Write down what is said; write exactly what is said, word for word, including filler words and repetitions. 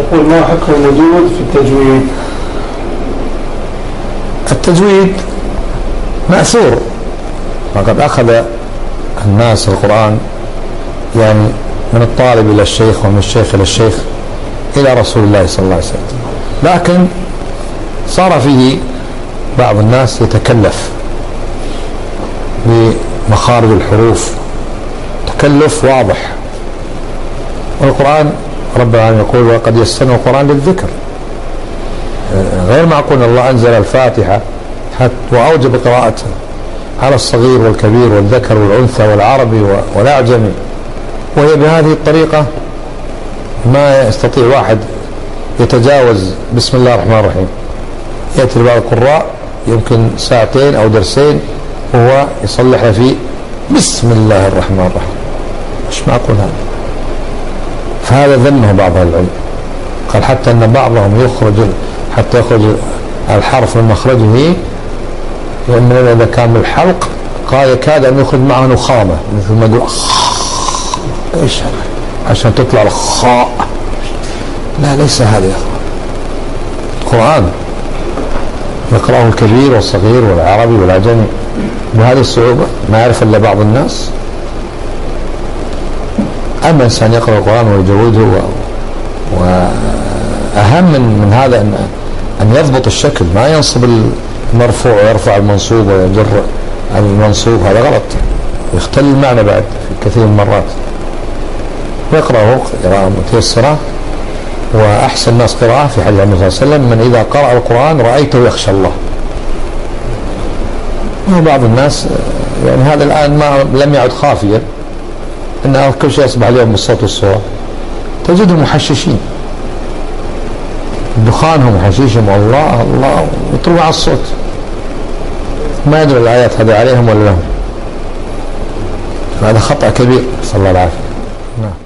يقول ما حكم الوجود في التجويد؟ التجويد مأثور، وقد أخذ الناس القرآن يعني من الطالب إلى الشيخ ومن الشيخ إلى الشيخ إلى رسول الله صلى الله عليه وسلم، لكن صار فيه بعض الناس يتكلف بمخارج الحروف تكلف واضح، والقرآن رب العالمين يقول وقد يسرنا القرآن للذكر. غير معقول الله أنزل الفاتحة حتى وأوجب قراءتها على الصغير والكبير والذكر والأنثى والعربي والأعجمي، وهي بهذه الطريقة ما يستطيع واحد يتجاوز بسم الله الرحمن الرحيم. يأتي بعض القراء يمكن ساعتين أو درسين وهو يصلح فيه بسم الله الرحمن الرحيم، مش معقول هذا. فهذا ذمه بعض العلم، قال حتى أن بعضهم يخرج حتى يخرج الحرف من مخرجه، لأن إذا كان بالحلق قال يكاد أن يخرج معه نخامة مثل ما يقول إيش هذا عشان تطلع الخاء. لا، ليس هذا يا أخوان. القرآن يقرأه الكبير والصغير والعربي والعجمي بهذه الصعوبة، ما يعرف إلا بعض الناس. أما إنسان يقرأ القرآن ويجوده، وأهم من, من هذا أن, أن يضبط الشكل، ما ينصب المرفوع ويرفع المنصوب ويجر المنصوب، هذا غلط، يختل المعنى بعد في كثير من المرات. ويقرأه قراءة متيسرة، وأحسن الناس قراءة في حديث النبي صلى الله عليه وسلم من إذا قرأ القرآن رأيته يخشى الله. وبعض الناس يعني هذا الآن ما لم يعد خافيا، أن كل شيء يصبح اليوم بالصوت والصورة. تجدهم محششين، دخانهم وحشيشهم الله الله يطلعوا على الصوت، ما يدري الآيات هذه عليهم ولا لهم. هذا خطأ كبير، صلى الله عليه وسلم.